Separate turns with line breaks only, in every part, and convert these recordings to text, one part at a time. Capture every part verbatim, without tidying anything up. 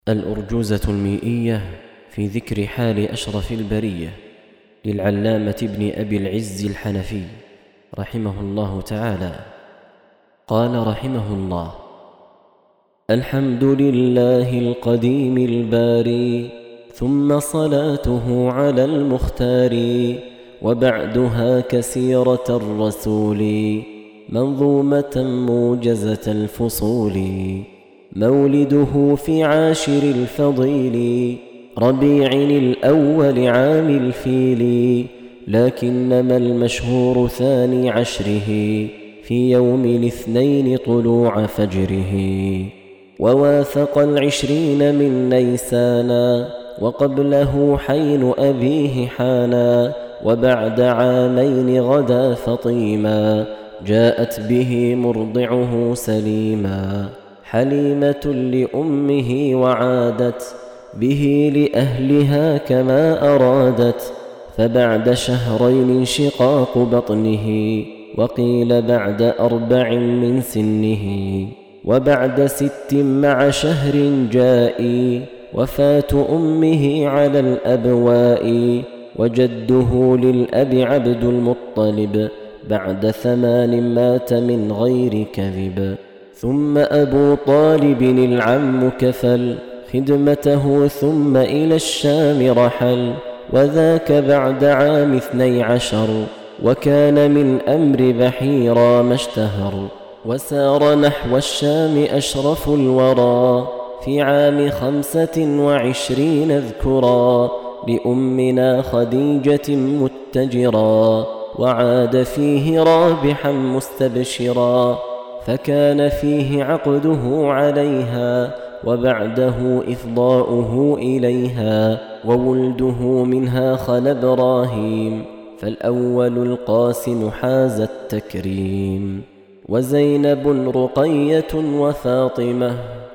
الأرجوزة المئية في ذكر حال أشرف البرية للعلامة ابن أبي العز الحنفي رحمه الله تعالى. قال رحمه الله: الحمد لله القديم الباري، ثم صلاته على المختار، وبعدها كسيرة الرسول، منظومة موجزة الفصول. مولده في عاشر الفضيل، ربيع الأول عام الفيل، لكنما المشهور ثاني عشره، في يوم الاثنين طلوع فجره. ووافق العشرين من نيسانا، وقبله حين أبيه حانا، وبعد عامين غدا فطيما، جاءت به مرضعه سليما. حليمة لأمه وعادت به لأهلها كما أرادت، فبعد شهرين انشقاق بطنه، وقيل بعد أربع من سنه. وبعد ست مع شهر جائي، وفاة أمه على الأبواء. وجده للأب عبد المطلب، بعد ثمان مات من غير كذب. ثم أبو طالب العم كفل خدمته، ثم إلى الشام رحل، وذاك بعد عام اثني عشر، وكان من أمر بحيرا ما اشتهر. وسار نحو الشام أشرف الورى، في عام خمسة وعشرين اذكرا، لأمنا خديجة متجرا، وعاد فيه رابحا مستبشرا، فكان فيه عقده عليها، وبعده إفضاؤه إليها. وولده منها خل إبراهيم، فالأول القاسم حاز التكريم. وزينب رقية وفاطمة،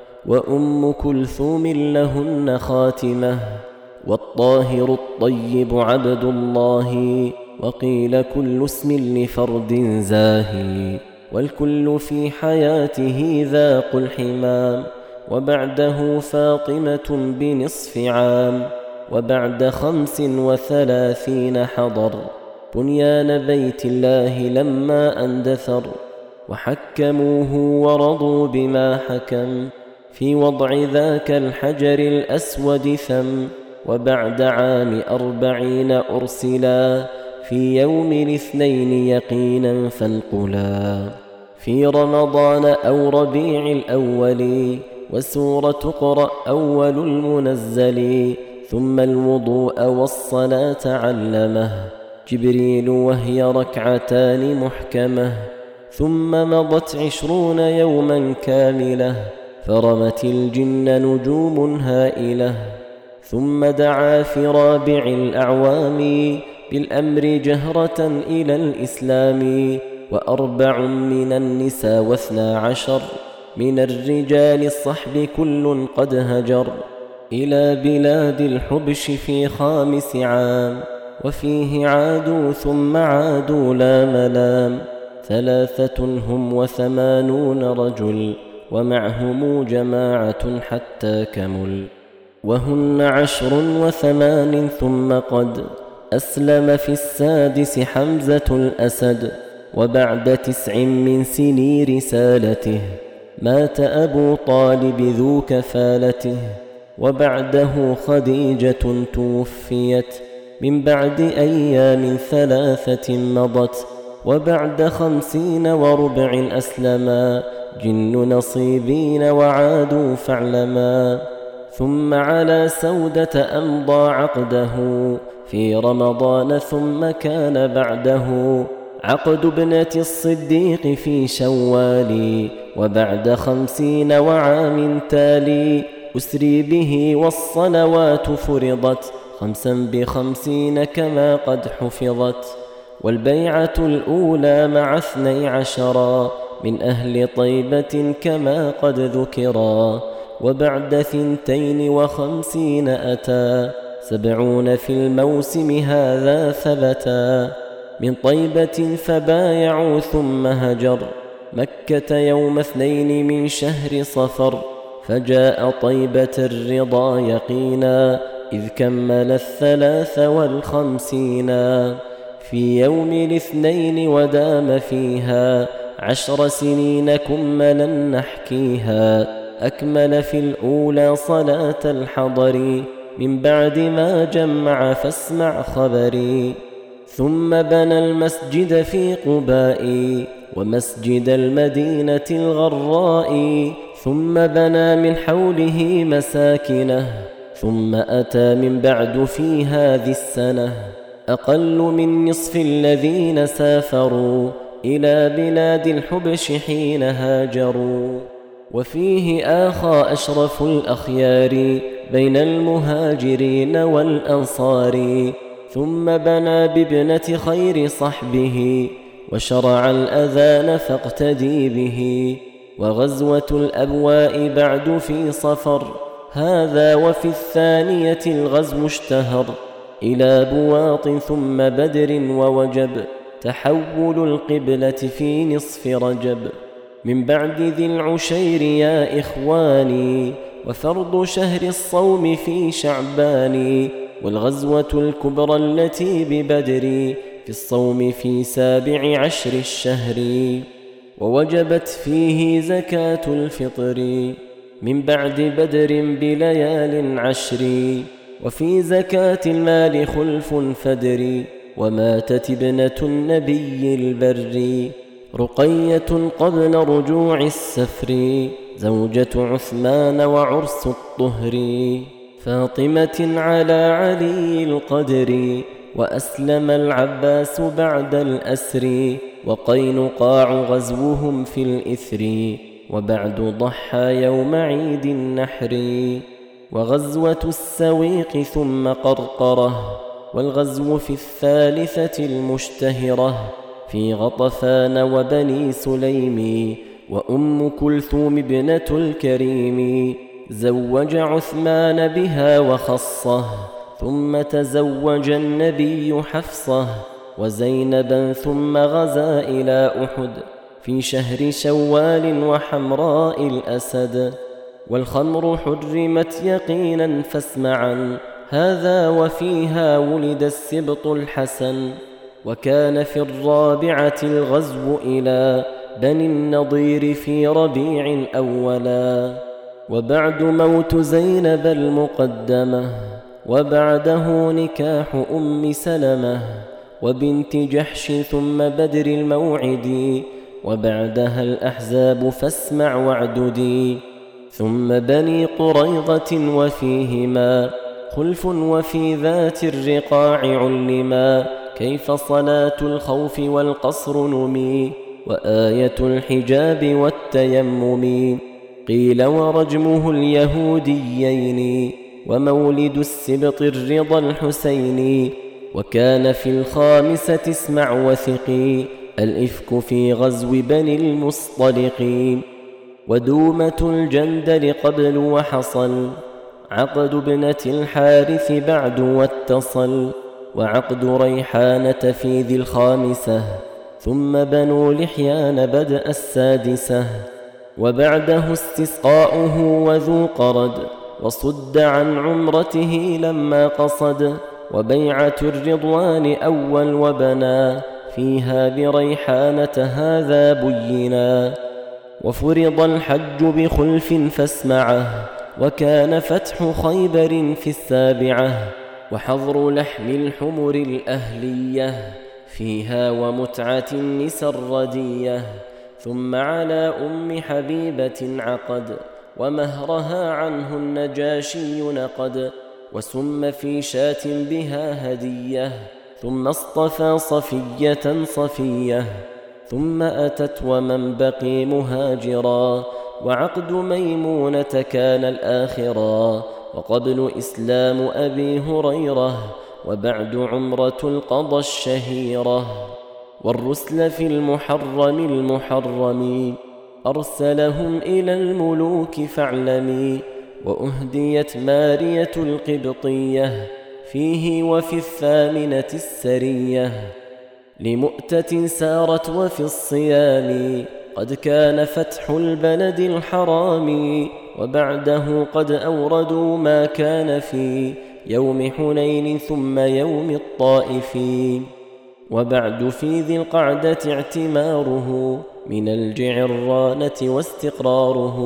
وأم كلثوم لهن خاتمة. والطاهر الطيب عبد الله، وقيل كل اسم لفرد زاهي. والكل في حياته ذاق الحمام، وبعده فاطمة بنصف عام. وبعد خمس وثلاثين حضر بنيان بيت الله لما أندثر، وحكموه ورضوا بما حكم، في وضع ذاك الحجر الأسود ثم. وبعد عام أربعين أرسلا، في يوم الاثنين يقينا فانقلا، في رمضان أو ربيع الأول، وسورة تقرأ أول المنزل. ثم الوضوء والصلاة علمه جبريل، وهي ركعتان محكمة. ثم مضت عشرون يوما كاملة، فرمت الجن نجوم هائلة. ثم دعا في رابع الأعوام، بالأمر جهرة إلى الإسلام. وأربع من النساء واثنا عشر، من الرجال الصحب كل قد هجر، إلى بلاد الحبش في خامس عام. وفيه عادوا ثم عادوا لا ملام، ثلاثة هم وثمانون رجل، ومعهم جماعة حتى كمل. وهن عشر وثمان، ثم قد أسلم في السادس حمزة الأسد. وبعد تسع من سني رسالته، مات أبو طالب ذو كفالته. وبعده خديجة توفيت، من بعد أيام ثلاثة مضت. وبعد خمسين وربع أسلما، جن نصيبين وعادوا فاعلما. ثم على سودة أمضى عقده، في رمضان. ثم كان بعده عقد ابنة الصديق في شوال، وبعد خمسين وعام تالي، أسري به والصلوات فرضت، خمسا بخمسين كما قد حفظت. والبيعة الأولى مع اثني عشرا، من أهل طيبة كما قد ذكرا. وبعد ثنتين وخمسين أتى، سبعون في الموسم هذا ثبتا، من طيبة فبايعوا ثم هجر، مكة يوم اثنين من شهر صفر، فجاء طيبة الرضا يقينا إذ كمل الثلاث والخمسينا في يوم الاثنين ودام فيها عشر سنين كملا نحكيها أكمل في الأولى صلاة الحضر من بعد ما جمع فاسمع خبري ثم بنى المسجد في قباء ومسجد المدينة الغراء ثم بنى من حوله مساكنه ثم أتى من بعد في هذه السنة أقل من نصف الذين سافروا إلى بلاد الحبش حين هاجروا وفيه آخى أشرف الأخيار بين المهاجرين والأنصار ثم بنى بابنة خير صحبه وشرع الأذان فاقتدي به وغزوة الأبواء بعد في صفر هذا وفي الثانية الغزو اشتهر إلى بواط ثم بدر ووجب تحول القبلة في نصف رجب من بعد ذي العشير يا إخواني وفرض شهر الصوم في شعبان والغزوة الكبرى التي ببدر في الصوم في سابع عشر الشهر ووجبت فيه زكاة الفطر من بعد بدر بليال عشر وفي زكاة المال خلف فدر وماتت ابنة النبي البر رقية قبل رجوع السفر زوجة عثمان وعرس الطهر فاطمة على علي القدر وأسلم العباس بعد الأسر وقينقاع غزوهم في الإثر وبعد ضحى يوم عيد النحر وغزوة السويق ثم قرقرة والغزو في الثالثة المشتهرة في غطفان وبني سليم وأم كلثوم ابنة الكريم زوج عثمان بها وخصه ثم تزوج النبي حفصه وزينبا ثم غزا إلى أحد في شهر شوال وحمراء الأسد والخمر حرمت يقينا فاسمعا هذا وفيها ولد السبط الحسن وكان في الرابعة الغزو إلى بني النضير في ربيع أولا وبعد موت زينب المقدمة وبعده نكاح أم سلمة وبنت جحش ثم بدر الموعد وبعدها الأحزاب فاسمع واعددي ثم بني قريظة وفيهما خلف وفي ذات الرقاع علما كيف صلاة الخوف والقصر نمي وآية الحجاب والتيمم قيل ورجمه اليهوديين ومولد السبط الرضا الحسين وكان في الخامسة اسمع وثقي الإفك في غزو بني المصطلق ودومة الجندل قبل وحصل عقد ابنة الحارث بعد واتصل وعقد ريحانة في ذي الخامسة ثم بنو لحيان بدأ السادسة وبعده استسقاؤه وذو قرد وصد عن عمرته لما قصد وبيعة الرضوان أول وبنى فيها بريحانة هذا بينا وفرض الحج بخلف فاسمعه وكان فتح خيبر في السابعة وحظر لحم الحمر الأهلية فيها ومتعة النساء الردية ثم على أم حبيبة عقد ومهرها عنه النجاشي نقد وسم في شاة بها هدية ثم اصطفى صفية صفية ثم أتت ومن بقي مهاجرا وعقد ميمونة كان الآخرا وقبل إسلام أبي هريرة وبعد عمرة القضى الشهيرة والرسل في المحرم المحرم أرسلهم إلى الملوك فاعلمي وأهديت مارية القبطية فيه وفي الثامنة السرية لمؤتة سارت وفي الصيام قد كان فتح البلد الحرام وبعده قد أوردوا ما كان في يوم حنين ثم يوم الطائف. وبعد في ذي القعدة اعتماره من الجعرانة واستقراره.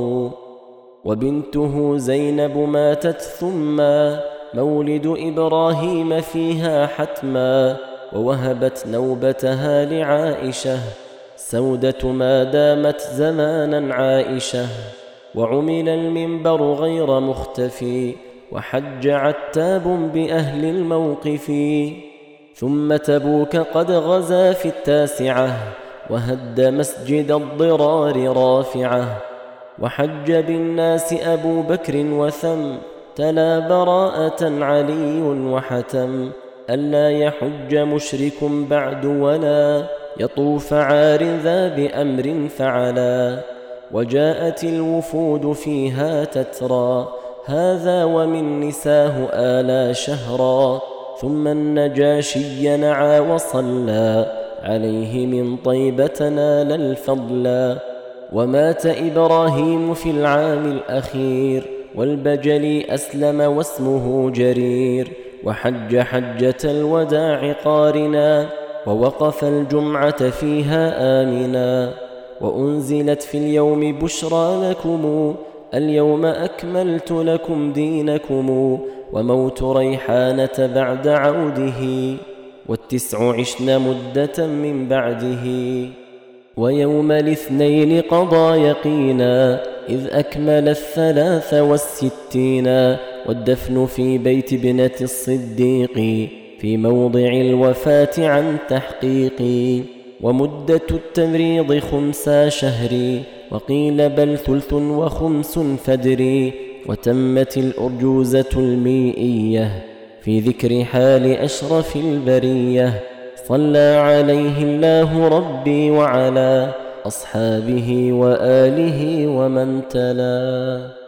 وبنته زينب ماتت ثم مولد إبراهيم فيها حتما. ووهبت نوبتها لعائشة سودة ما دامت زمانا عائشة. وعمل المنبر غير مختفي وحج عتاب بأهل الموقف. ثم تبوك قد غزا في التاسعة وهد مسجد الضرار رافعة. وحج بالناس أبو بكر وثم تلا براءة علي وحتم. ألا يحج مشرك بعد ولا يطوف عار ذا بأمر فعلا. وجاءت الوفود فيها تترى هذا ومن نساه آلا شهرا. ثم النجاشي نعى وصلى عليه من طيبة نال الفضلا. ومات إبراهيم في العام الأخير والبجلي أسلم واسمه جرير. وحج حجة الوداع قارنا ووقف الجمعة فيها آمنا. وأنزلت في اليوم بشرى لكم اليوم أكملت لكم دينكم. وموت ريحانة بعد عوده والتسع عشن مدة من بعده. ويوم الاثنين قضى يقينا إذ أكمل الثلاث والستين. والدفن في بيت ابنة الصديق في موضع الوفاة عن تحقيق. ومدة التمريض خمسا شهر وقيل بل ثلث وخمس فدري. وتمت الأرجوزة الميئية في ذكر حال أشرف البرية. صلى عليه الله ربي وعلى أصحابه وآله ومن تلا.